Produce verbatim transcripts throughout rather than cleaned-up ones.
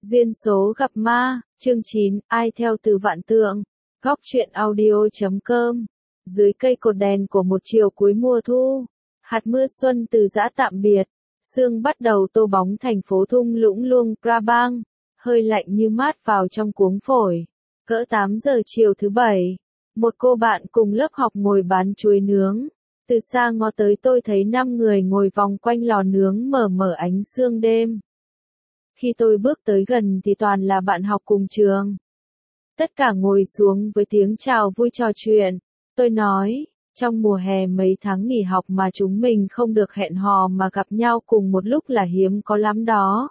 Duyên số gặp ma, chương chín, ai theo từ vạn tượng. Góc truyện audio chấm com. Dưới cây cột đèn của một chiều cuối mùa thu, hạt mưa xuân từ giã tạm biệt, sương bắt đầu tô bóng thành phố thung lũng Luang Prabang, hơi lạnh như mát vào trong cuống phổi. Cỡ tám giờ chiều thứ bảy, một cô bạn cùng lớp học ngồi bán chuối nướng. Từ xa ngó tới tôi thấy năm người ngồi vòng quanh lò nướng mờ mờ ánh sương đêm. Khi tôi bước tới gần thì toàn là bạn học cùng trường. Tất cả ngồi xuống với tiếng chào vui trò chuyện. Tôi nói, trong mùa hè mấy tháng nghỉ học mà chúng mình không được hẹn hò mà gặp nhau cùng một lúc là hiếm có lắm đó.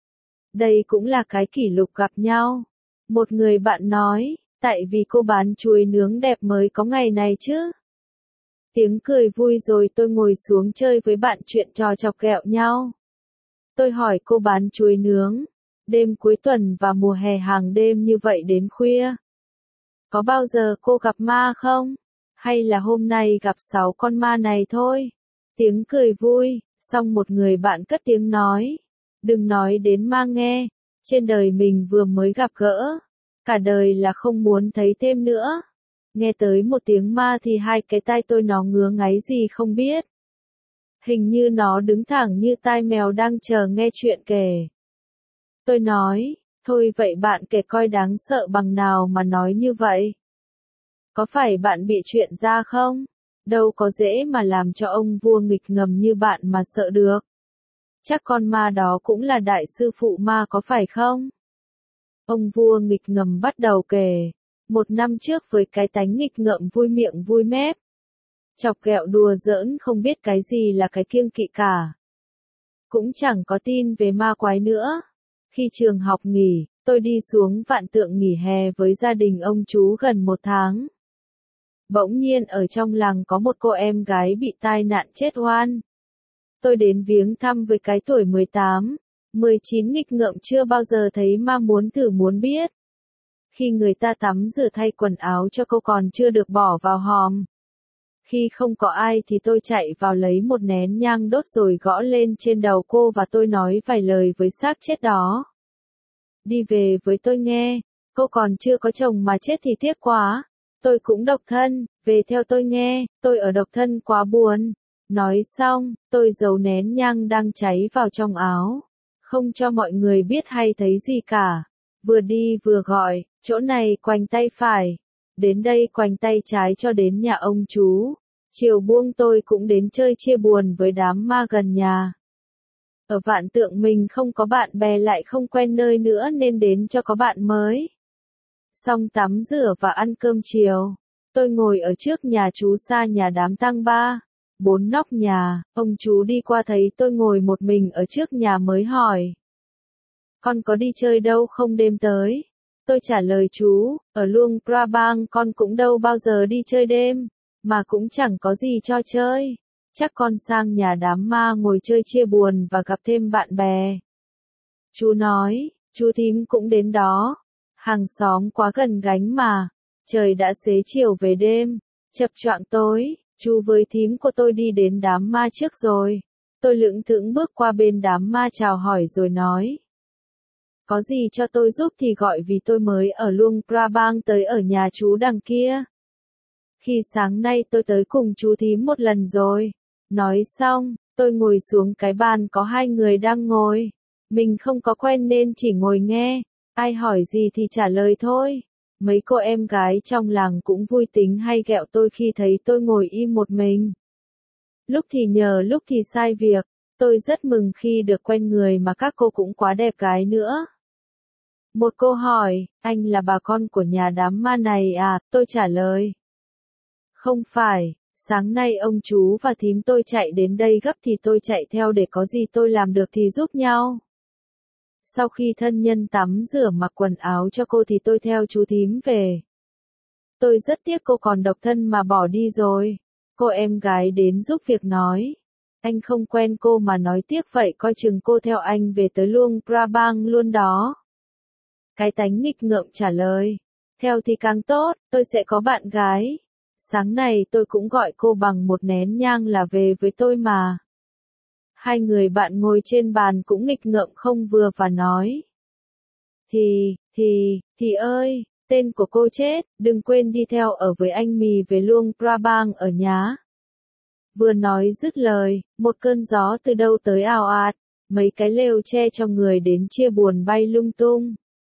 Đây cũng là cái kỷ lục gặp nhau. Một người bạn nói, tại vì cô bán chuối nướng đẹp mới có ngày này chứ. Tiếng cười vui rồi tôi ngồi xuống chơi với bạn chuyện trò chọc ghẹo nhau. Tôi hỏi cô bán chuối nướng, đêm cuối tuần và mùa hè hàng đêm như vậy đến khuya. Có bao giờ cô gặp ma không? Hay là hôm nay gặp sáu con ma này thôi? Tiếng cười vui, xong một người bạn cất tiếng nói. Đừng nói đến ma nghe, trên đời mình vừa mới gặp gỡ. Cả đời là không muốn thấy thêm nữa. Nghe tới một tiếng ma thì hai cái tai tôi nó ngứa ngáy gì không biết. Hình như nó đứng thẳng như tai mèo đang chờ nghe chuyện kể. Tôi nói, thôi vậy bạn kể coi đáng sợ bằng nào mà nói như vậy. Có phải bạn bị chuyện ra không? Đâu có dễ mà làm cho ông vua nghịch ngầm như bạn mà sợ được. Chắc con ma đó cũng là đại sư phụ ma có phải không? Ông vua nghịch ngầm bắt đầu kể. Một năm trước với cái tánh nghịch ngợm vui miệng vui mép. Chọc ghẹo đùa giỡn không biết cái gì là cái kiêng kỵ cả. Cũng chẳng có tin về ma quái nữa. Khi trường học nghỉ, tôi đi xuống Vạn Tượng nghỉ hè với gia đình ông chú gần một tháng. Bỗng nhiên ở trong làng có một cô em gái bị tai nạn chết oan. Tôi đến viếng thăm với cái tuổi mười tám, mười chín nghịch ngợm chưa bao giờ thấy ma muốn thử muốn biết. Khi người ta tắm rửa thay quần áo cho cô còn chưa được bỏ vào hòm. Khi không có ai thì tôi chạy vào lấy một nén nhang đốt rồi gõ lên trên đầu cô và tôi nói vài lời với xác chết đó. Đi về với tôi nghe, cô còn chưa có chồng mà chết thì tiếc quá. Tôi cũng độc thân, về theo tôi nghe, tôi ở độc thân quá buồn. Nói xong, tôi giấu nén nhang đang cháy vào trong áo. Không cho mọi người biết hay thấy gì cả. Vừa đi vừa gọi, chỗ này quành tay phải. Đến đây quành tay trái cho đến nhà ông chú. Chiều buông tôi cũng đến chơi chia buồn với đám ma gần nhà. Ở Vạn Tượng mình không có bạn bè lại không quen nơi nữa nên đến cho có bạn mới. Xong tắm rửa và ăn cơm chiều. Tôi ngồi ở trước nhà chú xa nhà đám tang ba. Bốn nóc nhà, ông chú đi qua thấy tôi ngồi một mình ở trước nhà mới hỏi. Con có đi chơi đâu không đêm tới? Tôi trả lời chú, ở Luang Prabang con cũng đâu bao giờ đi chơi đêm, mà cũng chẳng có gì cho chơi. Chắc con sang nhà đám ma ngồi chơi chia buồn và gặp thêm bạn bè. Chú nói, chú thím cũng đến đó. Hàng xóm quá gần gánh mà. Trời đã xế chiều về đêm. Chập choạng tối, chú với thím của tôi đi đến đám ma trước rồi. Tôi lững thững bước qua bên đám ma chào hỏi rồi nói. Có gì cho tôi giúp thì gọi vì tôi mới ở Luang Prabang tới ở nhà chú đằng kia. Khi sáng nay tôi tới cùng chú thím một lần rồi. Nói xong, tôi ngồi xuống cái bàn có hai người đang ngồi. Mình không có quen nên chỉ ngồi nghe. Ai hỏi gì thì trả lời thôi. Mấy cô em gái trong làng cũng vui tính hay ghẹo tôi khi thấy tôi ngồi im một mình. Lúc thì nhờ lúc thì sai việc. Tôi rất mừng khi được quen người mà các cô cũng quá đẹp gái nữa. Một cô hỏi, anh là bà con của nhà đám ma này à? Tôi trả lời. Không phải, sáng nay ông chú và thím tôi chạy đến đây gấp thì tôi chạy theo để có gì tôi làm được thì giúp nhau. Sau khi thân nhân tắm rửa mặc quần áo cho cô thì tôi theo chú thím về. Tôi rất tiếc cô còn độc thân mà bỏ đi rồi. Cô em gái đến giúp việc nói. Anh không quen cô mà nói tiếc vậy coi chừng cô theo anh về tới Luang Prabang luôn đó. Cái tánh nghịch ngợm trả lời. Theo thì càng tốt, tôi sẽ có bạn gái. Sáng này tôi cũng gọi cô bằng một nén nhang là về với tôi mà. Hai người bạn ngồi trên bàn cũng nghịch ngợm không vừa và nói. Thì, thì, thì ơi, tên của cô chết, đừng quên đi theo ở với anh mì về Luông Prabang ở nhá. Vừa nói dứt lời, một cơn gió từ đâu tới ào ạt, mấy cái lều che cho người đến chia buồn bay lung tung.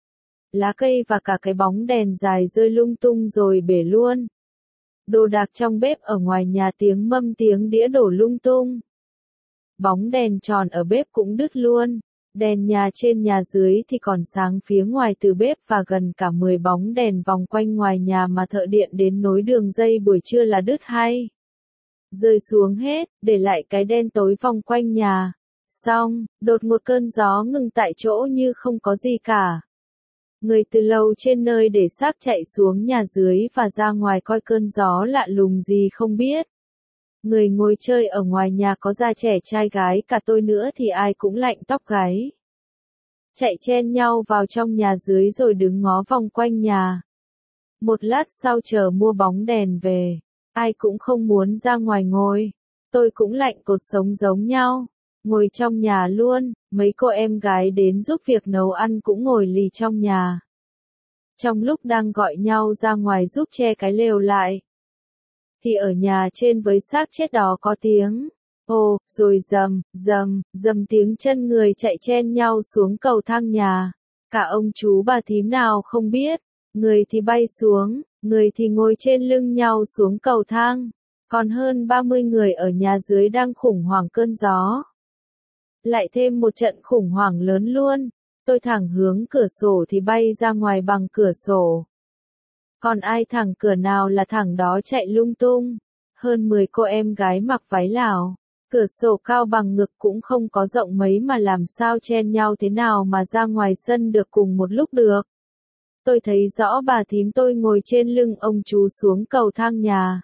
Lá cây và cả cái bóng đèn dài rơi lung tung rồi bể luôn. Đồ đạc trong bếp ở ngoài nhà tiếng mâm tiếng đĩa đổ lung tung. Bóng đèn tròn ở bếp cũng đứt luôn. Đèn nhà trên nhà dưới thì còn sáng phía ngoài từ bếp và gần cả mười bóng đèn vòng quanh ngoài nhà mà thợ điện đến nối đường dây buổi trưa là đứt hay. Rơi xuống hết, để lại cái đen tối vòng quanh nhà. Xong, đột một cơn gió ngừng tại chỗ như không có gì cả. Người từ lầu trên nơi để xác chạy xuống nhà dưới và ra ngoài coi cơn gió lạ lùng gì không biết. Người ngồi chơi ở ngoài nhà có già trẻ trai gái cả tôi nữa thì ai cũng lạnh tóc gáy. Chạy chen nhau vào trong nhà dưới rồi đứng ngó vòng quanh nhà. Một lát sau chờ mua bóng đèn về. Ai cũng không muốn ra ngoài ngồi. Tôi cũng lạnh cột sống giống nhau. Ngồi trong nhà luôn, mấy cô em gái đến giúp việc nấu ăn cũng ngồi lì trong nhà. Trong lúc đang gọi nhau ra ngoài giúp che cái lều lại, thì ở nhà trên với xác chết đó có tiếng. Ồ, rồi rầm, rầm, rầm tiếng chân người chạy chen nhau xuống cầu thang nhà. Cả ông chú bà thím nào không biết. Người thì bay xuống, người thì ngồi trên lưng nhau xuống cầu thang. Còn hơn ba mươi người ở nhà dưới đang khủng hoảng cơn gió. Lại thêm một trận khủng hoảng lớn luôn. Tôi thẳng hướng cửa sổ thì bay ra ngoài bằng cửa sổ. Còn ai thẳng cửa nào là thẳng đó chạy lung tung. Hơn mười cô em gái mặc váy Lào. Cửa sổ cao bằng ngực cũng không có rộng mấy mà làm sao chen nhau thế nào mà ra ngoài sân được cùng một lúc được. Tôi thấy rõ bà thím tôi ngồi trên lưng ông chú xuống cầu thang nhà.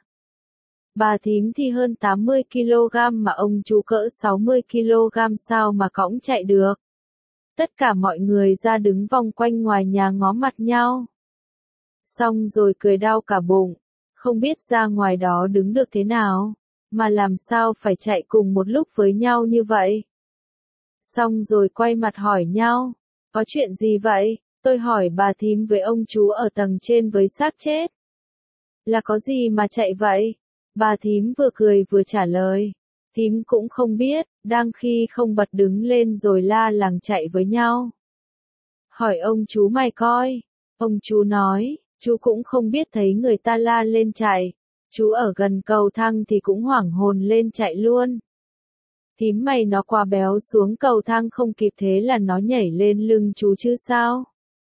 Bà thím thì hơn tám mươi ki lô gam mà ông chú cỡ sáu mươi ki lô gam sao mà cõng chạy được. Tất cả mọi người ra đứng vòng quanh ngoài nhà ngó mặt nhau. Xong rồi cười đau cả bụng, không biết ra ngoài đó đứng được thế nào, mà làm sao phải chạy cùng một lúc với nhau như vậy. Xong rồi quay mặt hỏi nhau, có chuyện gì vậy? Tôi hỏi bà thím với ông chú ở tầng trên với xác chết. Là có gì mà chạy vậy? Bà thím vừa cười vừa trả lời. Thím cũng không biết, đang khi không bật đứng lên rồi la làng chạy với nhau. Hỏi ông chú mày coi. Ông chú nói, chú cũng không biết thấy người ta la lên chạy. Chú ở gần cầu thang thì cũng hoảng hồn lên chạy luôn. Thím mày nó quá béo xuống cầu thang không kịp thế là nó nhảy lên lưng chú chứ sao.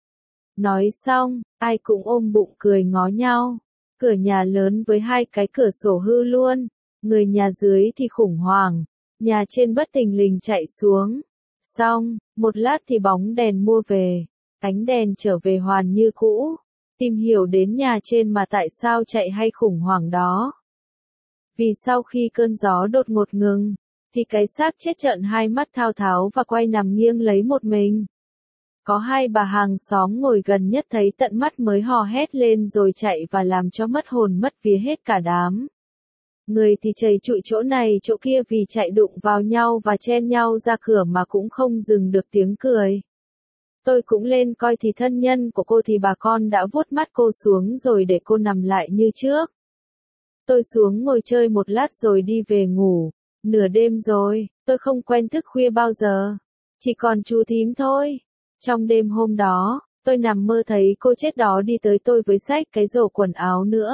Nói xong, ai cũng ôm bụng cười ngó nhau. Cửa nhà lớn với hai cái cửa sổ hư luôn. Người nhà dưới thì khủng hoảng. Nhà trên bất thình lình chạy xuống. Xong, một lát thì bóng đèn mua về. Ánh đèn trở về hoàn như cũ. Tìm hiểu đến nhà trên mà tại sao chạy hay khủng hoảng đó. Vì sau khi cơn gió đột ngột ngừng, thì cái xác chết trợn hai mắt thao tháo và quay nằm nghiêng lấy một mình. Có hai bà hàng xóm ngồi gần nhất thấy tận mắt mới hò hét lên rồi chạy và làm cho mất hồn mất vía hết cả đám. Người thì chầy trụi chỗ này chỗ kia vì chạy đụng vào nhau và chen nhau ra cửa mà cũng không dừng được tiếng cười. Tôi cũng lên coi thì thân nhân của cô thì bà con đã vuốt mắt cô xuống rồi để cô nằm lại như trước. Tôi xuống ngồi chơi một lát rồi đi về ngủ. Nửa đêm rồi, tôi không quen thức khuya bao giờ. Chỉ còn chú thím thôi. Trong đêm hôm đó, tôi nằm mơ thấy cô chết đó đi tới tôi với xách cái rổ quần áo nữa.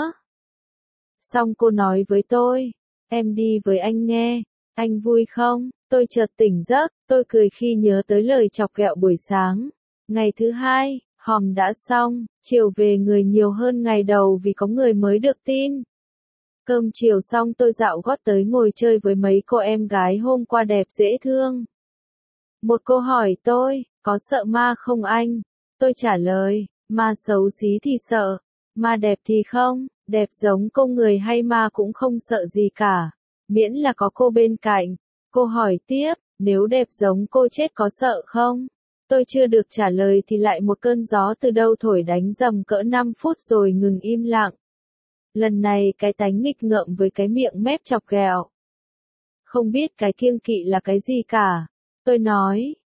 Xong cô nói với tôi, em đi với anh nghe, anh vui không? Tôi chợt tỉnh giấc, tôi cười khi nhớ tới lời chọc ghẹo buổi sáng. Ngày thứ hai, hòm đã xong, chiều về người nhiều hơn ngày đầu vì có người mới được tin. Cơm chiều xong tôi dạo gót tới ngồi chơi với mấy cô em gái hôm qua đẹp dễ thương. Một cô hỏi tôi, có sợ ma không anh? Tôi trả lời, ma xấu xí thì sợ, ma đẹp thì không, đẹp giống cô người hay ma cũng không sợ gì cả, miễn là có cô bên cạnh. Cô hỏi tiếp, nếu đẹp giống cô chết có sợ không? Tôi chưa được trả lời thì lại một cơn gió từ đâu thổi đánh rầm cỡ năm phút rồi ngừng im lặng. Lần này cái tánh nghịch ngợm với cái miệng mép chọc ghẹo. Không biết cái kiêng kỵ là cái gì cả. Tôi nói,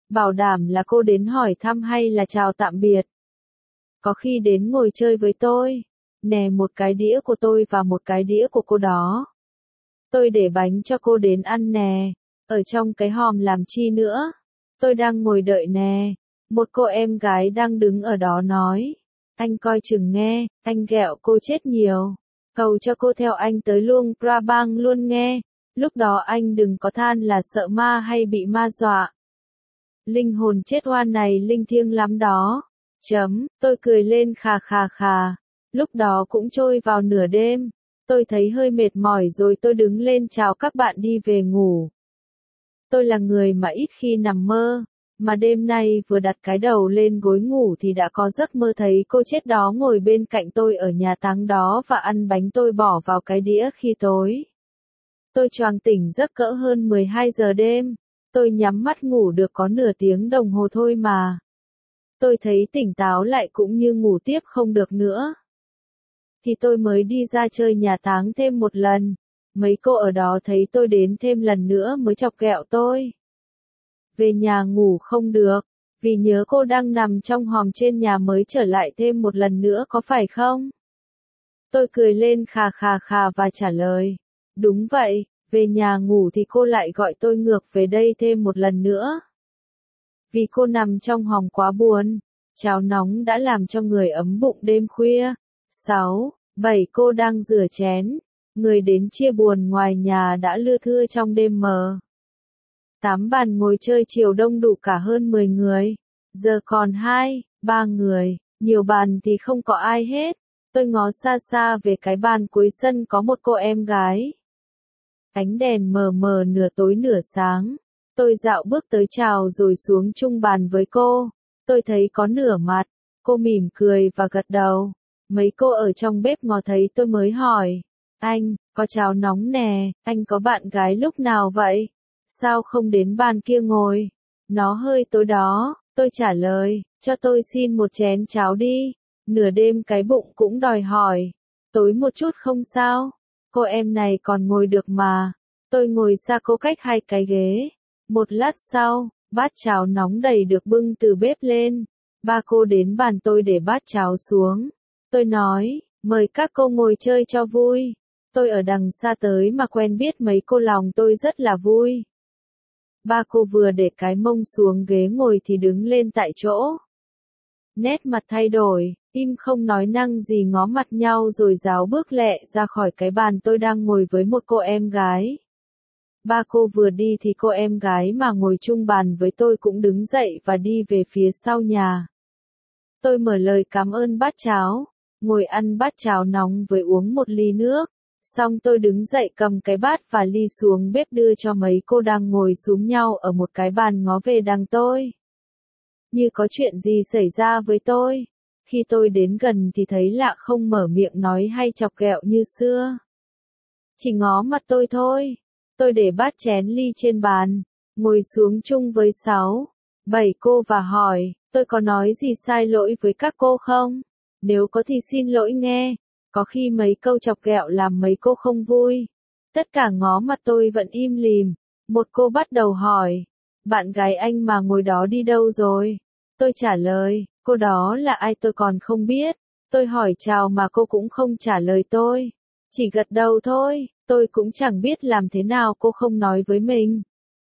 Bảo đảm là cô đến hỏi thăm hay là chào tạm biệt. Có khi đến ngồi chơi với tôi. Nè một cái đĩa của tôi và một cái đĩa của cô đó. Tôi để bánh cho cô đến ăn nè. Ở trong cái hòm làm chi nữa. Tôi đang ngồi đợi nè. Một cô em gái đang đứng ở đó nói. Anh coi chừng nghe, anh ghẹo cô chết nhiều. Cầu cho cô theo anh tới Luang Prabang luôn nghe. Lúc đó anh đừng có than là sợ ma hay bị ma dọa. Linh hồn chết oan này linh thiêng lắm đó. Chấm, tôi cười lên khà khà khà. Lúc đó cũng trôi vào nửa đêm. Tôi thấy hơi mệt mỏi rồi tôi đứng lên chào các bạn đi về ngủ. Tôi là người mà ít khi nằm mơ. Mà đêm nay vừa đặt cái đầu lên gối ngủ thì đã có giấc mơ thấy cô chết đó ngồi bên cạnh tôi ở nhà táng đó và ăn bánh tôi bỏ vào cái đĩa khi tối. Tôi choàng tỉnh giấc cỡ hơn mười hai giờ đêm. Tôi nhắm mắt ngủ được có nửa tiếng đồng hồ thôi mà. Tôi thấy tỉnh táo lại cũng như ngủ tiếp không được nữa. Thì tôi mới đi ra chơi nhà táng thêm một lần. Mấy cô ở đó thấy tôi đến thêm lần nữa mới chọc ghẹo tôi. Về nhà ngủ không được, vì nhớ cô đang nằm trong hòm trên nhà mới trở lại thêm một lần nữa có phải không? Tôi cười lên khà khà khà và trả lời. Đúng vậy, về nhà ngủ thì cô lại gọi tôi ngược về đây thêm một lần nữa. Vì cô nằm trong hòm quá buồn, cháo nóng đã làm cho người ấm bụng đêm khuya. sáu, bảy cô đang rửa chén, người đến chia buồn ngoài nhà đã lưa thưa trong đêm mờ. Tám bàn ngồi chơi chiều đông đủ cả hơn mười người, giờ còn hai, ba người, nhiều bàn thì không có ai hết. Tôi ngó xa xa về cái bàn cuối sân có một cô em gái. Ánh đèn mờ mờ nửa tối nửa sáng. Tôi dạo bước tới chào rồi xuống chung bàn với cô. Tôi thấy có nửa mặt. Cô mỉm cười và gật đầu. Mấy cô ở trong bếp ngó thấy tôi mới hỏi. Anh, có cháo nóng nè, anh có bạn gái lúc nào vậy? Sao không đến bàn kia ngồi? Nó hơi tối đó, tôi trả lời, cho tôi xin một chén cháo đi. Nửa đêm cái bụng cũng đòi hỏi. Tối một chút không sao? Cô em này còn ngồi được mà. Tôi ngồi xa cô cách hai cái ghế. Một lát sau, bát cháo nóng đầy được bưng từ bếp lên. Ba cô đến bàn tôi để bát cháo xuống. Tôi nói, mời các cô ngồi chơi cho vui. Tôi ở đằng xa tới mà quen biết mấy cô lòng tôi rất là vui. Ba cô vừa để cái mông xuống ghế ngồi thì đứng lên tại chỗ. Nét mặt thay đổi, im không nói năng gì ngó mặt nhau rồi ráo bước lẹ ra khỏi cái bàn tôi đang ngồi với một cô em gái. Ba cô vừa đi thì cô em gái mà ngồi chung bàn với tôi cũng đứng dậy và đi về phía sau nhà. Tôi mở lời cảm ơn bát cháo, ngồi ăn bát cháo nóng với uống một ly nước. Xong tôi đứng dậy cầm cái bát và ly xuống bếp đưa cho mấy cô đang ngồi xúm nhau ở một cái bàn ngó về đằng tôi. Như có chuyện gì xảy ra với tôi. Khi tôi đến gần thì thấy lạ không mở miệng nói hay chọc ghẹo như xưa. Chỉ ngó mặt tôi thôi. Tôi để bát chén ly trên bàn, ngồi xuống chung với sáu, bảy cô và hỏi, tôi có nói gì sai lỗi với các cô không? Nếu có thì xin lỗi nghe. Có khi mấy câu chọc ghẹo làm mấy cô không vui. Tất cả ngó mặt tôi vẫn im lìm. Một cô bắt đầu hỏi, bạn gái anh mà ngồi đó đi đâu rồi? Tôi trả lời, cô đó là ai tôi còn không biết. Tôi hỏi chào mà cô cũng không trả lời tôi. Chỉ gật đầu thôi, tôi cũng chẳng biết làm thế nào cô không nói với mình.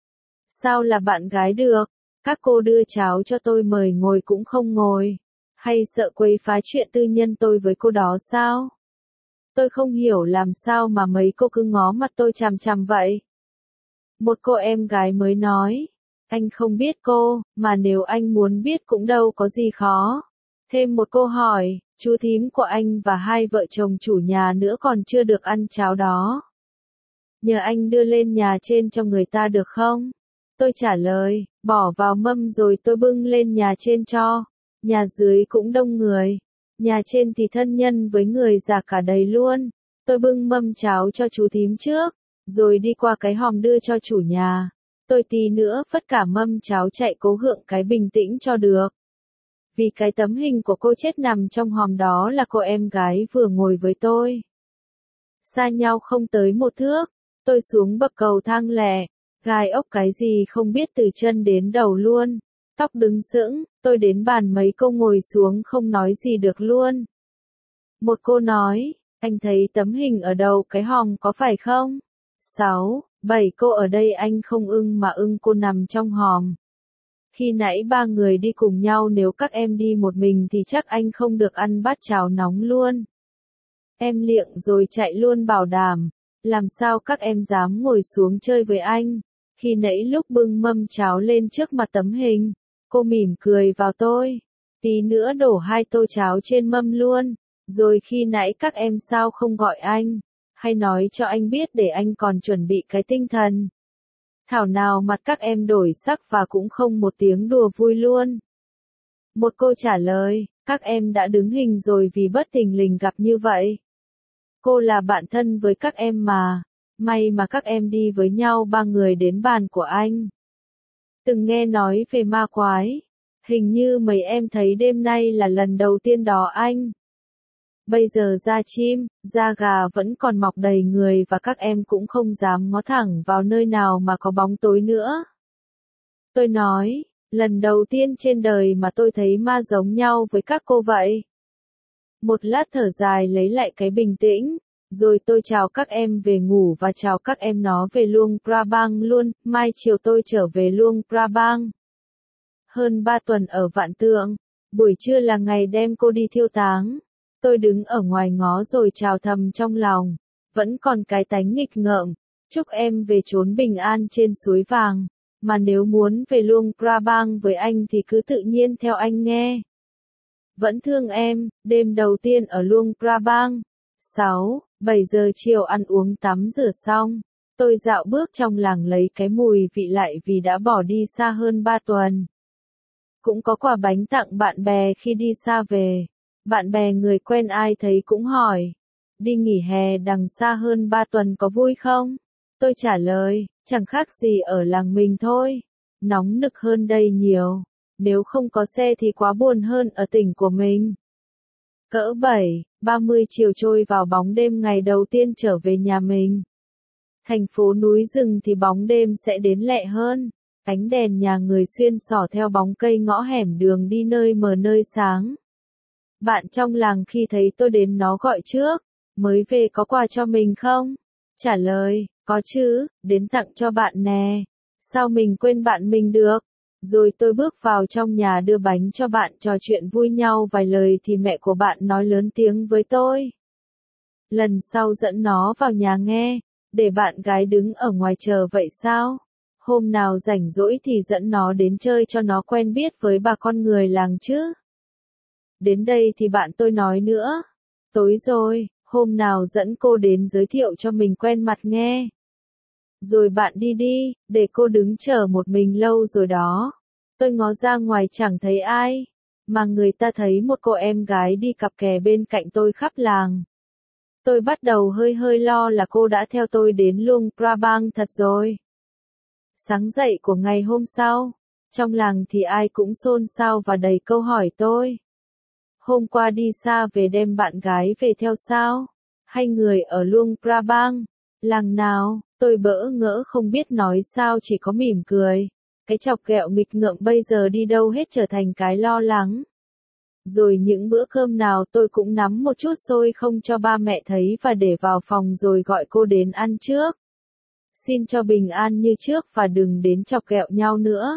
Sao là bạn gái được? Các cô đưa cháo cho tôi mời ngồi cũng không ngồi. Hay sợ quấy phá chuyện tư nhân tôi với cô đó sao? Tôi không hiểu làm sao mà mấy cô cứ ngó mặt tôi chằm chằm vậy. Một cô em gái mới nói, anh không biết cô, mà nếu anh muốn biết cũng đâu có gì khó. Thêm một cô hỏi, chú thím của anh và hai vợ chồng chủ nhà nữa còn chưa được ăn cháo đó. Nhờ anh đưa lên nhà trên cho người ta được không? Tôi trả lời, bỏ vào mâm rồi tôi bưng lên nhà trên cho. Nhà dưới cũng đông người. Nhà trên thì thân nhân với người già cả đầy luôn. Tôi bưng mâm cháo cho chú thím trước, rồi đi qua cái hòm đưa cho chủ nhà. Tôi tí nữa vất cả mâm cháo chạy cố gượng cái bình tĩnh cho được. Vì cái tấm hình của cô chết nằm trong hòm đó là cô em gái vừa ngồi với tôi. Xa nhau không tới một thước, tôi xuống bậc cầu thang lẻ, gai ốc cái gì không biết từ chân đến đầu luôn. Tóc đứng sững, tôi đến bàn mấy cô ngồi xuống không nói gì được luôn. Một cô nói, anh thấy tấm hình ở đầu cái hòm có phải không? Sáu, bảy cô ở đây anh không ưng mà ưng cô nằm trong hòm. Khi nãy ba người đi cùng nhau, nếu các em đi một mình thì chắc anh không được ăn bát cháo nóng luôn. Em liệng rồi chạy luôn bảo đảm, làm sao các em dám ngồi xuống chơi với anh. Khi nãy lúc bưng mâm cháo lên trước mặt tấm hình, cô mỉm cười vào tôi, tí nữa đổ hai tô cháo trên mâm luôn. Rồi khi nãy các em sao không gọi anh, hay nói cho anh biết để anh còn chuẩn bị cái tinh thần. Thảo nào mặt các em đổi sắc và cũng không một tiếng đùa vui luôn. Một cô trả lời, các em đã đứng hình rồi vì bất thình lình gặp như vậy. Cô là bạn thân với các em mà, may mà các em đi với nhau ba người đến bàn của anh. Từng nghe nói về ma quái, hình như mấy em thấy đêm nay là lần đầu tiên đó anh. Bây giờ da chim, da gà vẫn còn mọc đầy người và các em cũng không dám ngó thẳng vào nơi nào mà có bóng tối nữa. Tôi nói, lần đầu tiên trên đời mà tôi thấy ma giống nhau với các cô vậy. Một lát thở dài lấy lại cái bình tĩnh, rồi tôi chào các em về ngủ và chào các em nó về Luang Prabang luôn, mai chiều tôi trở về Luang Prabang. Hơn ba tuần ở Vạn Tượng, buổi trưa là ngày đem cô đi thiêu táng. Tôi đứng ở ngoài ngó rồi chào thầm trong lòng, vẫn còn cái tánh nghịch ngợm, chúc em về chốn bình an trên suối vàng, mà nếu muốn về Luang Prabang với anh thì cứ tự nhiên theo anh nghe. Vẫn thương em, đêm đầu tiên ở Luang Prabang. Sáu, bảy giờ chiều ăn uống tắm rửa xong, tôi dạo bước trong làng lấy cái mùi vị lại vì đã bỏ đi xa hơn ba tuần. Cũng có quà bánh tặng bạn bè khi đi xa về. Bạn bè người quen ai thấy cũng hỏi, đi nghỉ hè đằng xa hơn ba tuần có vui không? Tôi trả lời, chẳng khác gì ở làng mình thôi, nóng nực hơn đây nhiều, nếu không có xe thì quá buồn hơn ở tỉnh của mình. Cỡ bảy, ba mươi chiều trôi vào bóng đêm ngày đầu tiên trở về nhà mình. Thành phố núi rừng thì bóng đêm sẽ đến lẹ hơn, ánh đèn nhà người xuyên xỏ theo bóng cây ngõ hẻm đường đi nơi mờ nơi sáng. Bạn trong làng khi thấy tôi đến nó gọi trước, mới về có quà cho mình không? Trả lời, có chứ, đến tặng cho bạn nè. Sao mình quên bạn mình được? Rồi tôi bước vào trong nhà đưa bánh cho bạn, trò chuyện vui nhau vài lời thì mẹ của bạn nói lớn tiếng với tôi. Lần sau dẫn nó vào nhà nghe, để bạn gái đứng ở ngoài chờ vậy sao? Hôm nào rảnh rỗi thì dẫn nó đến chơi cho nó quen biết với bà con người làng chứ. Đến đây thì bạn tôi nói nữa. Tối rồi, hôm nào dẫn cô đến giới thiệu cho mình quen mặt nghe. Rồi bạn đi đi, để cô đứng chờ một mình lâu rồi đó. Tôi ngó ra ngoài chẳng thấy ai, mà người ta thấy một cô em gái đi cặp kè bên cạnh tôi khắp làng. Tôi bắt đầu hơi hơi lo là cô đã theo tôi đến Luang Prabang thật rồi. Sáng dậy của ngày hôm sau, trong làng thì ai cũng xôn xao và đầy câu hỏi tôi. Hôm qua đi xa về đem bạn gái về theo sao? Hay người ở Luang Prabang? Làng nào? Tôi bỡ ngỡ không biết nói sao, chỉ có mỉm cười. Cái chọc ghẹo nghịch ngợm bây giờ đi đâu hết trở thành cái lo lắng. Rồi những bữa cơm nào tôi cũng nắm một chút xôi không cho ba mẹ thấy và để vào phòng rồi gọi cô đến ăn trước. Xin cho bình an như trước và đừng đến chọc ghẹo nhau nữa.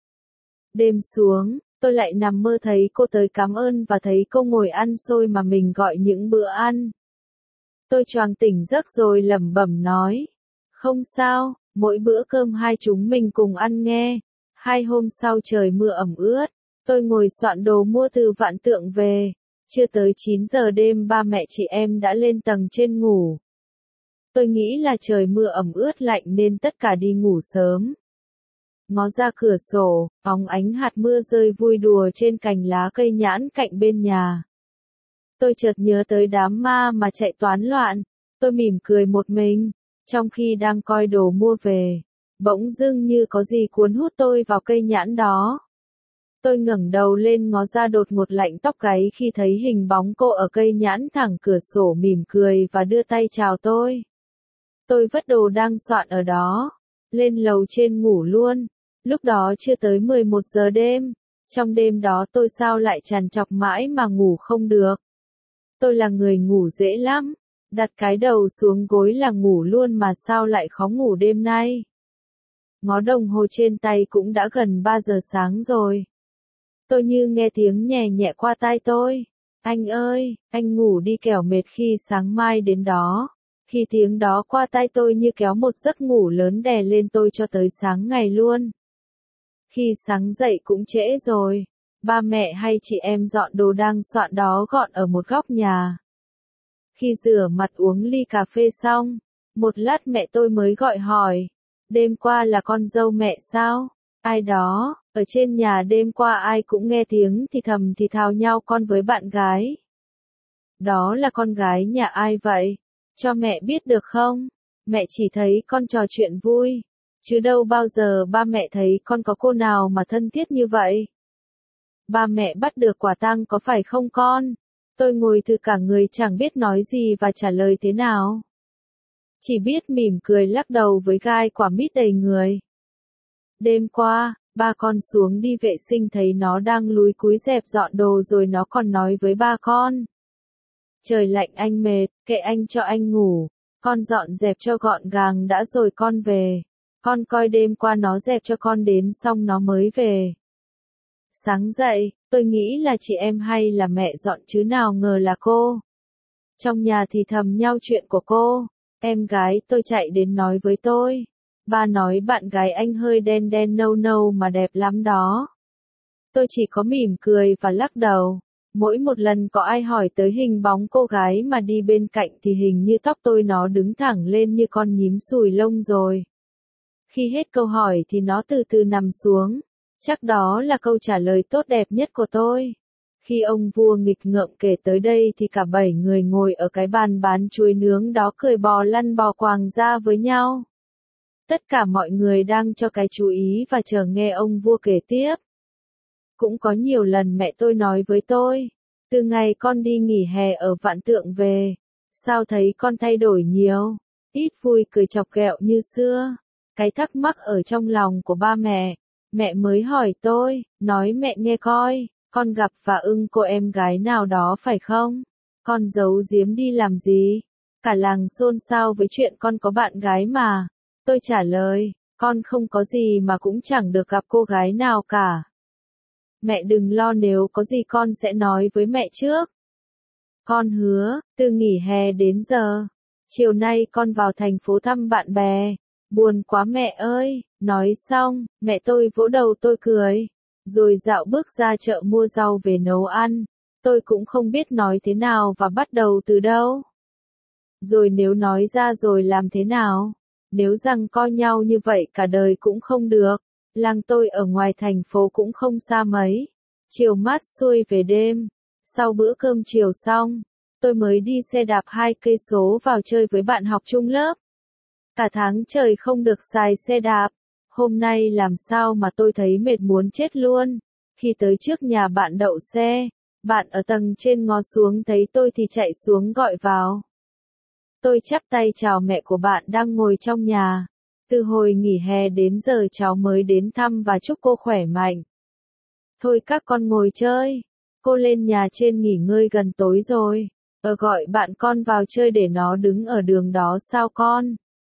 Đêm xuống, tôi lại nằm mơ thấy cô tới cảm ơn và thấy cô ngồi ăn xôi mà mình gọi những bữa ăn. Tôi choàng tỉnh giấc rồi lẩm bẩm nói. Không sao, mỗi bữa cơm hai chúng mình cùng ăn nghe. Hai hôm sau trời mưa ẩm ướt, tôi ngồi soạn đồ mua từ Vạn Tượng về. Chưa tới chín giờ đêm ba mẹ chị em đã lên tầng trên ngủ. Tôi nghĩ là trời mưa ẩm ướt lạnh nên tất cả đi ngủ sớm. Ngó ra cửa sổ, bóng ánh hạt mưa rơi vui đùa trên cành lá cây nhãn cạnh bên nhà. Tôi chợt nhớ tới đám ma mà chạy toán loạn. Tôi mỉm cười một mình, trong khi đang coi đồ mua về. Bỗng dưng như có gì cuốn hút tôi vào cây nhãn đó. Tôi ngẩng đầu lên ngó ra đột ngột lạnh tóc gáy khi thấy hình bóng cô ở cây nhãn thẳng cửa sổ mỉm cười và đưa tay chào tôi. Tôi vất đồ đang soạn ở đó, lên lầu trên ngủ luôn. Lúc đó chưa tới mười một giờ đêm, trong đêm đó tôi sao lại trằn trọc mãi mà ngủ không được. Tôi là người ngủ dễ lắm, đặt cái đầu xuống gối là ngủ luôn mà sao lại khó ngủ đêm nay. Ngó đồng hồ trên tay cũng đã gần ba giờ sáng rồi. Tôi như nghe tiếng nhẹ nhẹ qua tai tôi. Anh ơi, anh ngủ đi kẻo mệt khi sáng mai đến đó. Khi tiếng đó qua tai tôi như kéo một giấc ngủ lớn đè lên tôi cho tới sáng ngày luôn. Khi sáng dậy cũng trễ rồi. Ba mẹ hay chị em dọn đồ đang soạn đó gọn ở một góc nhà. Khi rửa mặt uống ly cà phê xong, một lát mẹ tôi mới gọi hỏi. Đêm qua là con dâu mẹ sao? Ai đó, ở trên nhà đêm qua ai cũng nghe tiếng thì thầm thì thào nhau con với bạn gái. Đó là con gái nhà ai vậy? Cho mẹ biết được không? Mẹ chỉ thấy con trò chuyện vui, chứ đâu bao giờ ba mẹ thấy con có cô nào mà thân thiết như vậy. Ba mẹ bắt được quả tang có phải không con? Tôi ngồi từ cả người chẳng biết nói gì và trả lời thế nào. Chỉ biết mỉm cười lắc đầu với gai quả mít đầy người. Đêm qua, ba con xuống đi vệ sinh thấy nó đang lúi cúi dẹp dọn đồ rồi nó còn nói với ba con. Trời lạnh anh mệt, kệ anh cho anh ngủ, con dọn dẹp cho gọn gàng đã rồi con về. Con coi đêm qua nó dẹp cho con đến xong nó mới về. Sáng dậy, tôi nghĩ là chị em hay là mẹ dọn chứ nào ngờ là cô. Trong nhà thì thầm nhau chuyện của cô, em gái tôi chạy đến nói với tôi. Ba nói bạn gái anh hơi đen đen nâu nâu mà đẹp lắm đó. Tôi chỉ có mỉm cười và lắc đầu. Mỗi một lần có ai hỏi tới hình bóng cô gái mà đi bên cạnh thì hình như tóc tôi nó đứng thẳng lên như con nhím sùi lông rồi. Khi hết câu hỏi thì nó từ từ nằm xuống. Chắc đó là câu trả lời tốt đẹp nhất của tôi. Khi ông vua nghịch ngợm kể tới đây thì cả bảy người ngồi ở cái bàn bán chuối nướng đó cười bò lăn bò quàng ra với nhau. Tất cả mọi người đang cho cái chú ý và chờ nghe ông vua kể tiếp. Cũng có nhiều lần mẹ tôi nói với tôi, từ ngày con đi nghỉ hè ở Vạn Tượng về, sao thấy con thay đổi nhiều, ít vui cười chọc ghẹo như xưa. Cái thắc mắc ở trong lòng của ba mẹ, mẹ mới hỏi tôi, nói mẹ nghe coi, con gặp và ưng cô em gái nào đó phải không? Con giấu giếm đi làm gì? Cả làng xôn xao với chuyện con có bạn gái mà. Tôi trả lời, con không có gì mà cũng chẳng được gặp cô gái nào cả. Mẹ đừng lo, nếu có gì con sẽ nói với mẹ trước. Con hứa, từ nghỉ hè đến giờ, chiều nay con vào thành phố thăm bạn bè. Buồn quá mẹ ơi, nói xong, mẹ tôi vỗ đầu tôi cười, rồi dạo bước ra chợ mua rau về nấu ăn. Tôi cũng không biết nói thế nào và bắt đầu từ đâu. Rồi nếu nói ra rồi làm thế nào? Nếu rằng coi nhau như vậy cả đời cũng không được. Làng tôi ở ngoài thành phố cũng không xa mấy. Chiều mát xuôi về đêm. Sau bữa cơm chiều xong, tôi mới đi xe đạp hai cây số vào chơi với bạn học chung lớp. Cả tháng trời không được xài xe đạp. Hôm nay làm sao mà tôi thấy mệt muốn chết luôn. Khi tới trước nhà bạn đậu xe, bạn ở tầng trên ngó xuống thấy tôi thì chạy xuống gọi vào. Tôi chắp tay chào mẹ của bạn đang ngồi trong nhà. Từ hồi nghỉ hè đến giờ cháu mới đến thăm và chúc cô khỏe mạnh. Thôi các con ngồi chơi. Cô lên nhà trên nghỉ ngơi gần tối rồi. Ờ gọi bạn con vào chơi để nó đứng ở đường đó sao con?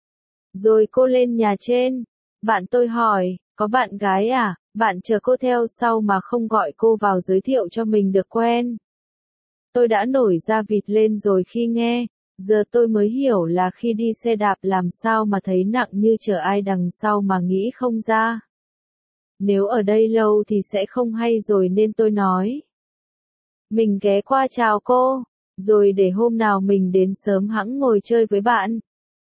Rồi cô lên nhà trên. Bạn tôi hỏi, có bạn gái à? Bạn chờ cô theo sau mà không gọi cô vào giới thiệu cho mình được quen. Tôi đã nổi da vịt lên rồi khi nghe. Giờ tôi mới hiểu là khi đi xe đạp làm sao mà thấy nặng như chở ai đằng sau mà nghĩ không ra. Nếu ở đây lâu thì sẽ không hay rồi nên tôi nói. Mình ghé qua chào cô, rồi để hôm nào mình đến sớm hẵng ngồi chơi với bạn.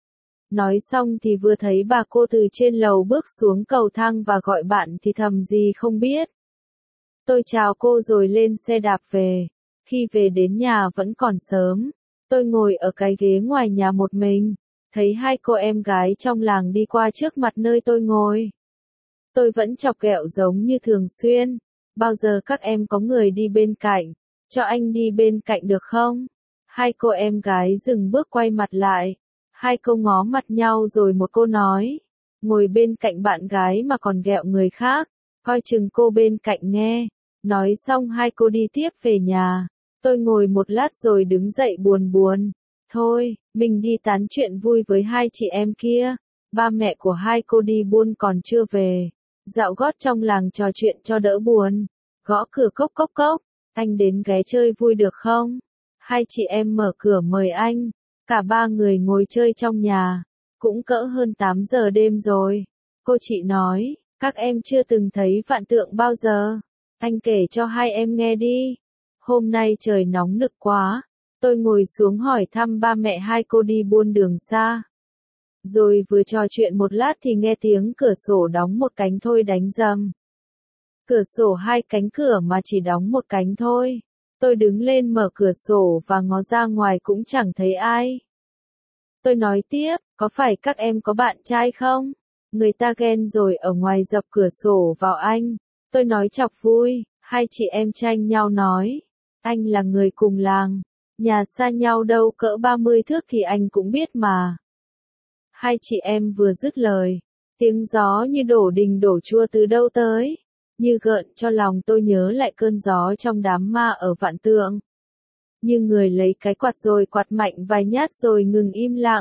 Nói xong thì vừa thấy bà cô từ trên lầu bước xuống cầu thang và gọi bạn thì thầm gì không biết. Tôi chào cô rồi lên xe đạp về. Khi về đến nhà vẫn còn sớm. Tôi ngồi ở cái ghế ngoài nhà một mình, thấy hai cô em gái trong làng đi qua trước mặt nơi tôi ngồi. Tôi vẫn chọc ghẹo giống như thường xuyên. Bao giờ các em có người đi bên cạnh, cho anh đi bên cạnh được không? Hai cô em gái dừng bước quay mặt lại. Hai cô ngó mặt nhau rồi một cô nói. ngồi bên cạnh bạn gái mà còn ghẹo người khác, coi chừng cô bên cạnh nghe. Nói xong hai cô đi tiếp về nhà. Tôi ngồi một lát rồi đứng dậy buồn buồn. Thôi, mình đi tán chuyện vui với hai chị em kia. Ba mẹ của hai cô đi buôn còn chưa về. Dạo gót trong làng trò chuyện cho đỡ buồn. Gõ cửa cốc cốc cốc. Anh đến ghé chơi vui được không? Hai chị em mở cửa mời anh. Cả ba người ngồi chơi trong nhà. Cũng cỡ hơn tám giờ đêm rồi. Cô chị nói, các em chưa từng thấy vạn tượng bao giờ. Anh kể cho hai em nghe đi. Hôm nay trời nóng nực quá. Tôi ngồi xuống hỏi thăm ba mẹ hai cô đi buôn đường xa. Rồi vừa trò chuyện một lát thì nghe tiếng cửa sổ đóng một cánh thôi đánh rầm. Cửa sổ hai cánh cửa mà chỉ đóng một cánh thôi. Tôi đứng lên mở cửa sổ và ngó ra ngoài cũng chẳng thấy ai. Tôi nói tiếp, có phải các em có bạn trai không? Người ta ghen rồi ở ngoài dập cửa sổ vào anh. Tôi nói chọc vui, hai chị em tranh nhau nói. Anh là người cùng làng, nhà xa nhau đâu cỡ ba mươi thước thì anh cũng biết mà. Hai chị em vừa dứt lời, tiếng gió như đổ đình đổ chua từ đâu tới, như gợn cho lòng tôi nhớ lại cơn gió trong đám ma ở Vạn Tượng. Như người lấy cái quạt rồi quạt mạnh vài nhát rồi ngừng im lặng.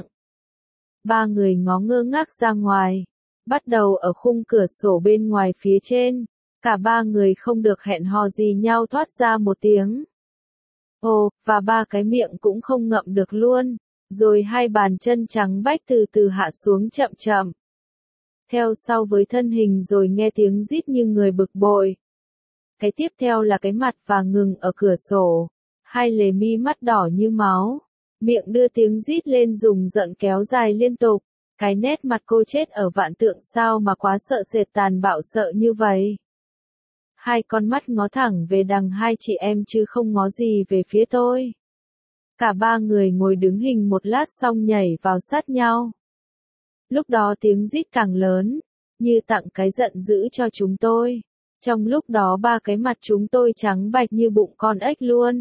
Ba người ngó ngơ ngác ra ngoài, bắt đầu ở khung cửa sổ bên ngoài phía trên. Cả ba người không được hẹn hò gì nhau thoát ra một tiếng. Ồ, và ba cái miệng cũng không ngậm được luôn. Rồi hai bàn chân trắng bách từ từ hạ xuống chậm chậm. Theo sau với thân hình rồi nghe tiếng rít như người bực bội. Cái tiếp theo là cái mặt và ngừng ở cửa sổ. Hai lề mi mắt đỏ như máu. Miệng đưa tiếng rít lên dùng giận kéo dài liên tục. Cái nét mặt cô chết ở Vạn Tượng sao mà quá sợ sệt tàn bạo sợ như vậy. Hai con mắt ngó thẳng về đằng hai chị em chứ không ngó gì về phía tôi. Cả ba người ngồi đứng hình một lát xong nhảy vào sát nhau. Lúc đó tiếng rít càng lớn, như tặng cái giận dữ cho chúng tôi. Trong lúc đó ba cái mặt chúng tôi trắng bạch như bụng con ếch luôn.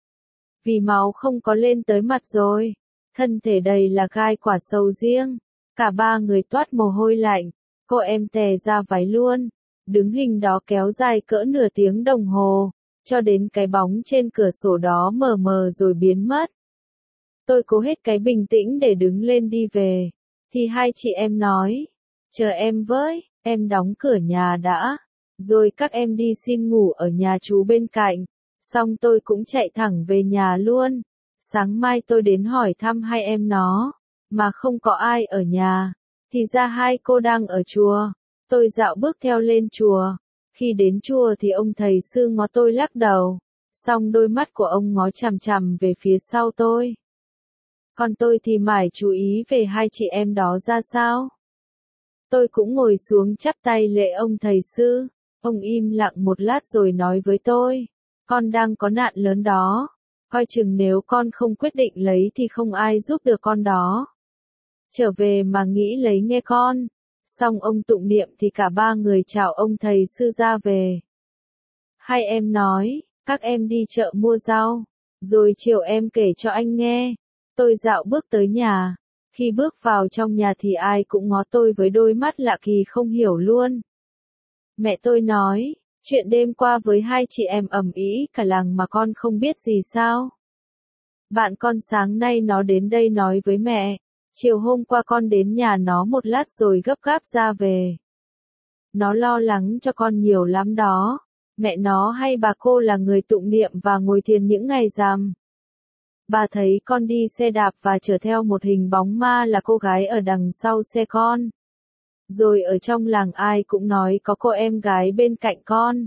Vì máu không có lên tới mặt rồi, thân thể đầy là gai quả sầu riêng. Cả ba người toát mồ hôi lạnh, cô em tè ra váy luôn. Đứng hình đó kéo dài cỡ nửa tiếng đồng hồ, cho đến cái bóng trên cửa sổ đó mờ mờ rồi biến mất. Tôi cố hết cái bình tĩnh để đứng lên đi về, thì hai chị em nói, chờ em với, em đóng cửa nhà đã, rồi các em đi xin ngủ ở nhà chú bên cạnh. Xong tôi cũng chạy thẳng về nhà luôn. Sáng mai tôi đến hỏi thăm hai em nó, mà không có ai ở nhà, thì ra hai cô đang ở chùa. Tôi dạo bước theo lên chùa. Khi đến chùa thì ông thầy sư ngó tôi lắc đầu. Xong đôi mắt của ông ngó chằm chằm về phía sau tôi. Còn tôi thì mải chú ý về hai chị em đó ra sao. Tôi cũng ngồi xuống chắp tay lễ ông thầy sư. Ông im lặng một lát rồi nói với tôi. Con đang có nạn lớn đó. Coi chừng nếu con không quyết định lấy thì không ai giúp được con đó. Trở về mà nghĩ lấy nghe con. Xong ông tụng niệm thì cả ba người chào ông thầy sư ra về. Hai em nói, các em đi chợ mua rau. Rồi chiều em kể cho anh nghe. Tôi dạo bước tới nhà. Khi bước vào trong nhà thì ai cũng ngó tôi với đôi mắt lạ kỳ không hiểu luôn. Mẹ tôi nói, chuyện đêm qua với hai chị em ầm ĩ cả làng mà con không biết gì sao? Bạn con sáng nay nó đến đây nói với mẹ. Chiều hôm qua con đến nhà nó một lát rồi gấp gáp ra về. Nó lo lắng cho con nhiều lắm đó. Mẹ nó hay bà cô là người tụng niệm và ngồi thiền những ngày rằm. Bà thấy con đi xe đạp và chở theo một hình bóng ma là cô gái ở đằng sau xe con. Rồi ở trong làng ai cũng nói có cô em gái bên cạnh con.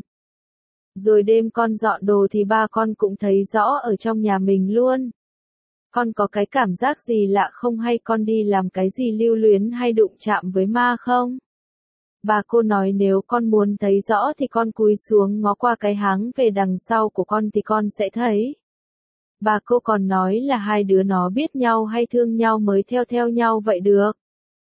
Rồi đêm con dọn đồ thì ba con cũng thấy rõ ở trong nhà mình luôn. Con có cái cảm giác gì lạ không hay con đi làm cái gì lưu luyến hay đụng chạm với ma không? Bà cô nói nếu con muốn thấy rõ thì con cúi xuống ngó qua cái háng về đằng sau của con thì con sẽ thấy. Bà cô còn nói là hai đứa nó biết nhau hay thương nhau mới theo theo nhau vậy được.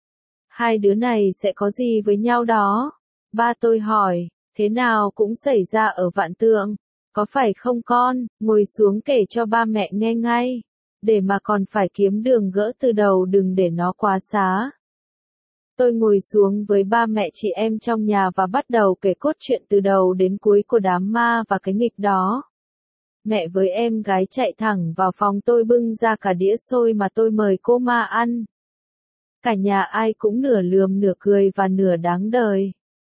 Hai đứa này sẽ có gì với nhau đó? Ba tôi hỏi, thế nào cũng xảy ra ở Vạn Tượng. Có phải không con? Ngồi xuống kể cho ba mẹ nghe ngay. Để mà còn phải kiếm đường gỡ từ đầu đừng để nó quá xá. Tôi ngồi xuống với ba mẹ chị em trong nhà và bắt đầu kể cốt truyện từ đầu đến cuối của đám ma và cái nghịch đó. Mẹ với em gái chạy thẳng vào phòng tôi bưng ra cả đĩa xôi mà tôi mời cô ma ăn. Cả nhà ai cũng nửa lườm nửa cười và nửa đáng đời.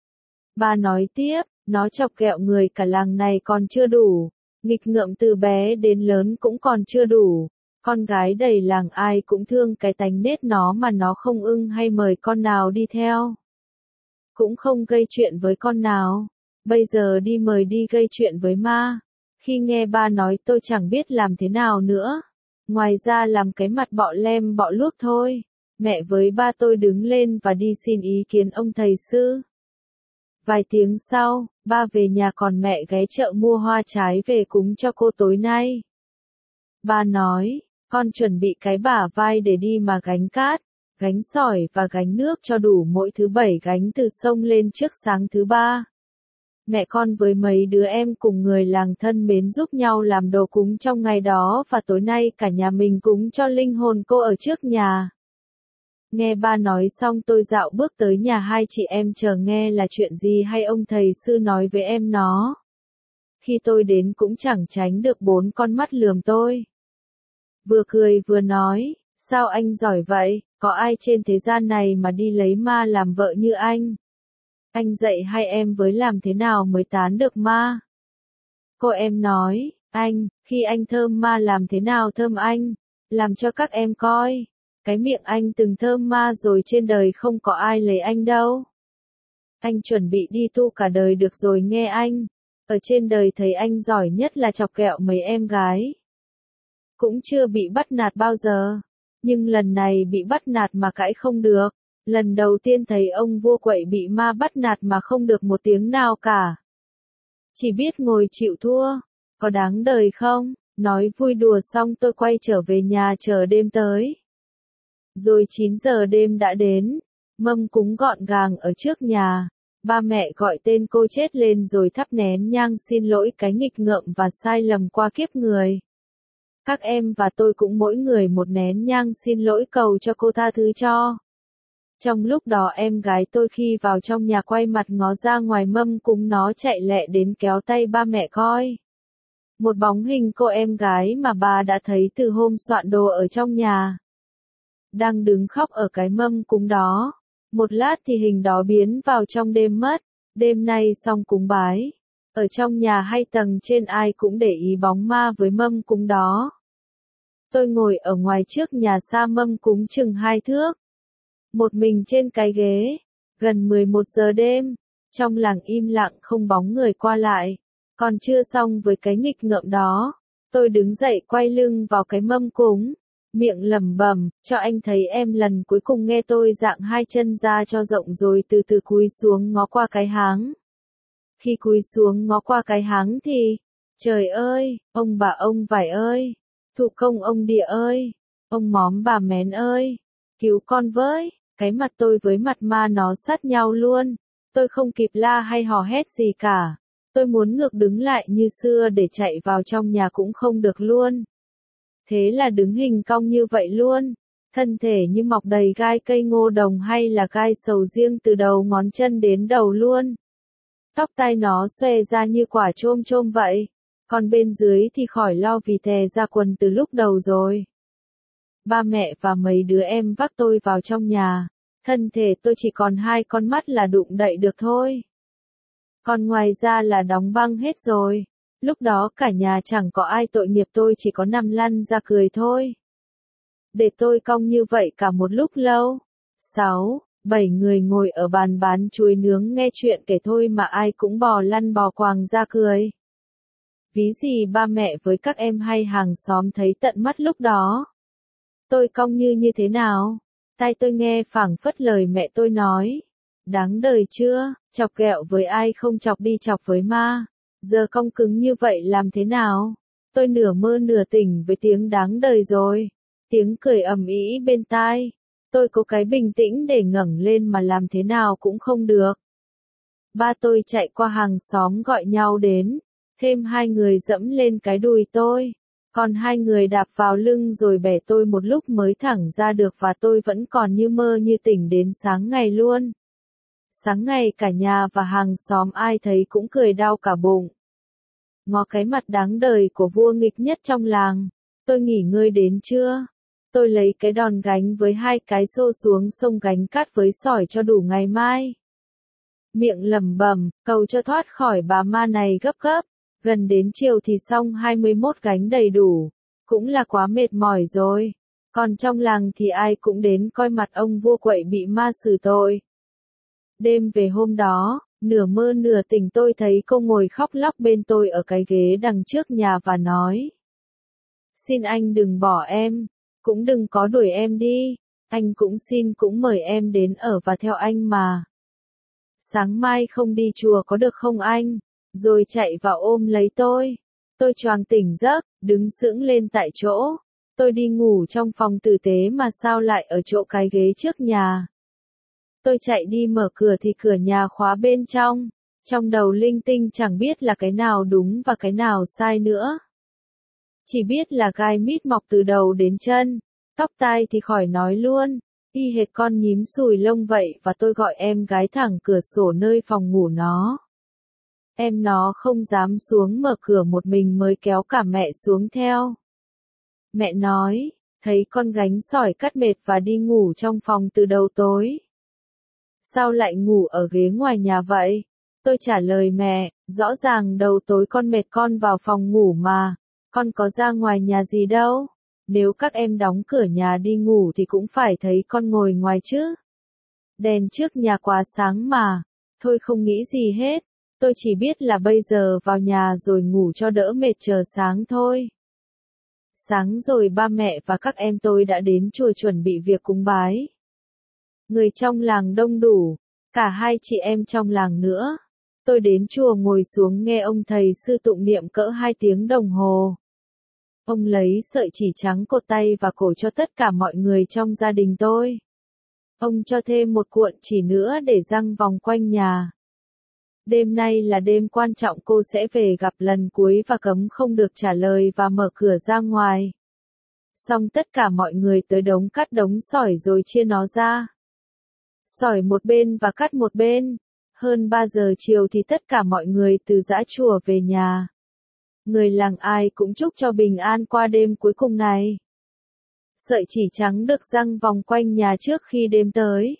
Ba nói tiếp, nó chọc ghẹo người cả làng này còn chưa đủ, nghịch ngợm từ bé đến lớn cũng còn chưa đủ. Con gái đầy làng ai cũng thương cái tánh nết nó mà nó không ưng hay mời con nào đi theo. Cũng không gây chuyện với con nào. Bây giờ đi mời đi gây chuyện với ma. Khi nghe ba nói tôi chẳng biết làm thế nào nữa. Ngoài ra làm cái mặt bọ lem bọ luốc thôi. Mẹ với ba tôi đứng lên và đi xin ý kiến ông thầy sư. Vài tiếng sau, ba về nhà còn mẹ ghé chợ mua hoa trái về cúng cho cô tối nay. Ba nói, con chuẩn bị cái bả vai để đi mà gánh cát, gánh sỏi và gánh nước cho đủ mỗi thứ bảy gánh từ sông lên trước sáng thứ ba. Mẹ con với mấy đứa em cùng người làng thân mến giúp nhau làm đồ cúng trong ngày đó và tối nay cả nhà mình cúng cho linh hồn cô ở trước nhà. Nghe ba nói xong tôi dạo bước tới nhà hai chị em chờ nghe là chuyện gì hay ông thầy sư nói với em nó. Khi tôi đến cũng chẳng tránh được bốn con mắt lườm tôi. Vừa cười vừa nói, sao anh giỏi vậy, có ai trên thế gian này mà đi lấy ma làm vợ như anh? Anh dạy hai em với làm thế nào mới tán được ma? Cô em nói, anh, khi anh thơm ma làm thế nào thơm anh? Làm cho các em coi. Cái miệng anh từng thơm ma rồi trên đời không có ai lấy anh đâu. Anh chuẩn bị đi tu cả đời được rồi nghe anh. Ở trên đời thấy anh giỏi nhất là chọc ghẹo mấy em gái. Cũng chưa bị bắt nạt bao giờ. Nhưng lần này bị bắt nạt mà cãi không được. Lần đầu tiên thấy ông vua quậy bị ma bắt nạt mà không được một tiếng nào cả. Chỉ biết ngồi chịu thua. Có đáng đời không? Nói vui đùa xong tôi quay trở về nhà chờ đêm tới. Rồi chín giờ đêm đã đến, mâm cúng gọn gàng ở trước nhà, ba mẹ gọi tên cô chết lên rồi thắp nén nhang xin lỗi cái nghịch ngợm và sai lầm qua kiếp người. Các em và tôi cũng mỗi người một nén nhang xin lỗi cầu cho cô tha thứ cho. Trong lúc đó em gái tôi khi vào trong nhà quay mặt ngó ra ngoài mâm cúng nó chạy lẹ đến kéo tay ba mẹ coi. Một bóng hình cô em gái mà bà đã thấy từ hôm soạn đồ ở trong nhà. Đang đứng khóc ở cái mâm cúng đó. Một lát thì hình đó biến vào trong đêm mất. Đêm nay xong cúng bái. Ở trong nhà hay tầng trên ai cũng để ý bóng ma với mâm cúng đó. Tôi ngồi ở ngoài trước nhà xa mâm cúng chừng hai thước. Một mình trên cái ghế. Gần mười một giờ đêm. Trong làng im lặng không bóng người qua lại. Còn chưa xong với cái nghịch ngợm đó. Tôi đứng dậy quay lưng vào cái mâm cúng. Miệng lẩm bẩm, cho anh thấy em lần cuối cùng nghe tôi dạng hai chân ra cho rộng rồi từ từ cúi xuống ngó qua cái háng. Khi cúi xuống ngó qua cái háng thì, trời ơi, ông bà ông vải ơi, thụ công ông địa ơi, ông móm bà mén ơi, cứu con với, cái mặt tôi với mặt ma nó sát nhau luôn, tôi không kịp la hay hò hét gì cả, tôi muốn ngược đứng lại như xưa để chạy vào trong nhà cũng không được luôn. Thế là đứng hình cong như vậy luôn, thân thể như mọc đầy gai cây ngô đồng hay là gai sầu riêng từ đầu ngón chân đến đầu luôn. Tóc tai nó xòe ra như quả chôm chôm vậy, còn bên dưới thì khỏi lo vì tè ra quần từ lúc đầu rồi. Ba mẹ và mấy đứa em vác tôi vào trong nhà, thân thể tôi chỉ còn hai con mắt là đụng đậy được thôi. Còn ngoài ra là đóng băng hết rồi. Lúc đó cả nhà chẳng có ai tội nghiệp tôi chỉ có nằm lăn ra cười thôi. Để tôi cong như vậy cả một lúc lâu. Sáu, bảy người ngồi ở bàn bán chuối nướng nghe chuyện kể thôi mà ai cũng bò lăn bò quàng ra cười. Ví gì ba mẹ với các em hay hàng xóm thấy tận mắt lúc đó. Tôi cong như như thế nào? Tai tôi nghe phảng phất lời mẹ tôi nói. Đáng đời chưa, chọc ghẹo với ai không chọc đi chọc với ma. Giờ cong cứng như vậy làm thế nào? Tôi nửa mơ nửa tỉnh với tiếng đáng đời rồi. Tiếng cười ầm ĩ bên tai. Tôi có cái bình tĩnh để ngẩng lên mà làm thế nào cũng không được. Ba tôi chạy qua hàng xóm gọi nhau đến. Thêm hai người dẫm lên cái đùi tôi. Còn hai người đạp vào lưng rồi bẻ tôi một lúc mới thẳng ra được và tôi vẫn còn như mơ như tỉnh đến sáng ngày luôn. Sáng ngày cả nhà và hàng xóm ai thấy cũng cười đau cả bụng. Ngó cái mặt đáng đời của vua nghịch nhất trong làng. Tôi nghỉ ngơi đến chưa? Tôi lấy cái đòn gánh với hai cái xô xuống sông gánh cát với sỏi cho đủ ngày mai. Miệng lẩm bẩm, cầu cho thoát khỏi bà ma này gấp gấp. Gần đến chiều thì xong hai mươi mốt gánh đầy đủ. Cũng là quá mệt mỏi rồi. Còn trong làng thì ai cũng đến coi mặt ông vua quậy bị ma xử tội. Đêm về hôm đó, nửa mơ nửa tỉnh tôi thấy cô ngồi khóc lóc bên tôi ở cái ghế đằng trước nhà và nói. Xin anh đừng bỏ em, cũng đừng có đuổi em đi, anh cũng xin cũng mời em đến ở và theo anh mà. Sáng mai không đi chùa có được không anh? Rồi chạy vào ôm lấy tôi. Tôi choàng tỉnh giấc, đứng sững lên tại chỗ. Tôi đi ngủ trong phòng tử tế mà sao lại ở chỗ cái ghế trước nhà. Tôi chạy đi mở cửa thì cửa nhà khóa bên trong. Trong đầu linh tinh chẳng biết là cái nào đúng và cái nào sai nữa. Chỉ biết là gai mít mọc từ đầu đến chân. Tóc tai thì khỏi nói luôn. Y hệt con nhím sùi lông vậy và tôi gọi em gái thẳng cửa sổ nơi phòng ngủ nó. Em nó không dám xuống mở cửa một mình mới kéo cả mẹ xuống theo. Mẹ nói, thấy con gánh sỏi cắt mệt và đi ngủ trong phòng từ đầu tối. Sao lại ngủ ở ghế ngoài nhà vậy? Tôi trả lời mẹ, rõ ràng đầu tối con mệt con vào phòng ngủ mà, con có ra ngoài nhà gì đâu. Nếu các em đóng cửa nhà đi ngủ thì cũng phải thấy con ngồi ngoài chứ. Đèn trước nhà quá sáng mà. Thôi không nghĩ gì hết. Tôi chỉ biết là bây giờ vào nhà rồi ngủ cho đỡ mệt chờ sáng thôi. Sáng rồi ba mẹ và các em tôi đã đến chùa chuẩn bị việc cúng bái. Người trong làng đông đủ, cả hai chị em trong làng nữa. Tôi đến chùa ngồi xuống nghe ông thầy sư tụng niệm cỡ hai tiếng đồng hồ. Ông lấy sợi chỉ trắng cột tay và cổ cho tất cả mọi người trong gia đình tôi. Ông cho thêm một cuộn chỉ nữa để giăng vòng quanh nhà. Đêm nay là đêm quan trọng, cô sẽ về gặp lần cuối và cấm không được trả lời và mở cửa ra ngoài. Xong tất cả mọi người tới đống cắt đống sỏi rồi chia nó ra. Sỏi một bên và cắt một bên. Hơn ba giờ chiều thì tất cả mọi người từ dã chùa về nhà. Người làng ai cũng chúc cho bình an qua đêm cuối cùng này. Sợi chỉ trắng được giăng vòng quanh nhà trước khi đêm tới.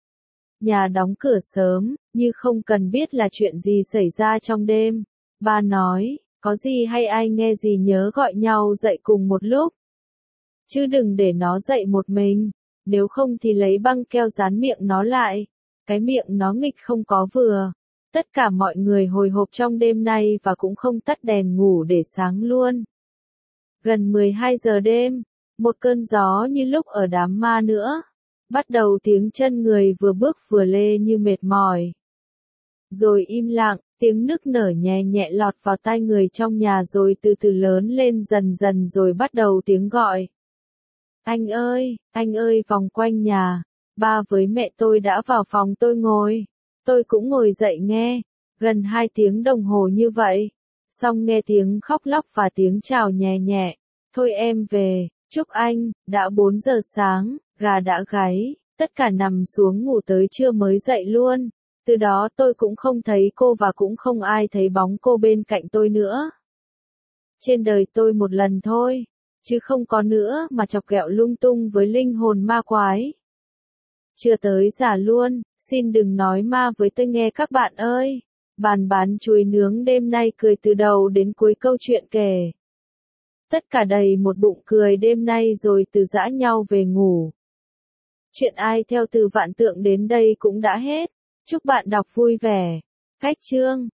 Nhà đóng cửa sớm, như không cần biết là chuyện gì xảy ra trong đêm. Ba nói, có gì hay ai nghe gì nhớ gọi nhau dậy cùng một lúc. Chứ đừng để nó dậy một mình, nếu không thì lấy băng keo dán miệng nó lại. Cái miệng nó nghịch không có vừa. Tất cả mọi người hồi hộp trong đêm nay và cũng không tắt đèn ngủ để sáng luôn. Gần mười hai giờ đêm, một cơn gió như lúc ở đám ma nữa. Bắt đầu tiếng chân người vừa bước vừa lê như mệt mỏi. Rồi im lặng, tiếng nức nở nhẹ nhẹ lọt vào tai người trong nhà rồi từ từ lớn lên dần dần rồi bắt đầu tiếng gọi. Anh ơi, anh ơi vòng quanh nhà. Ba với mẹ tôi đã vào phòng tôi ngồi. Tôi cũng ngồi dậy nghe. Gần hai tiếng đồng hồ như vậy. Xong nghe tiếng khóc lóc và tiếng chào nhẹ nhẹ. Thôi em về, chúc anh, đã bốn giờ sáng, gà đã gáy, tất cả nằm xuống ngủ tới trưa mới dậy luôn. Từ đó tôi cũng không thấy cô và cũng không ai thấy bóng cô bên cạnh tôi nữa. Trên đời tôi một lần thôi, chứ không có nữa mà chọc ghẹo lung tung với linh hồn ma quái. Chưa tới già luôn, xin đừng nói ma với tôi nghe các bạn ơi. Bàn bán chuối nướng đêm nay cười từ đầu đến cuối câu chuyện kể. Tất cả đầy một bụng cười đêm nay rồi từ giã nhau về ngủ. Chuyện ai theo từ vạn tượng đến đây cũng đã hết. Chúc bạn đọc vui vẻ. Cách chương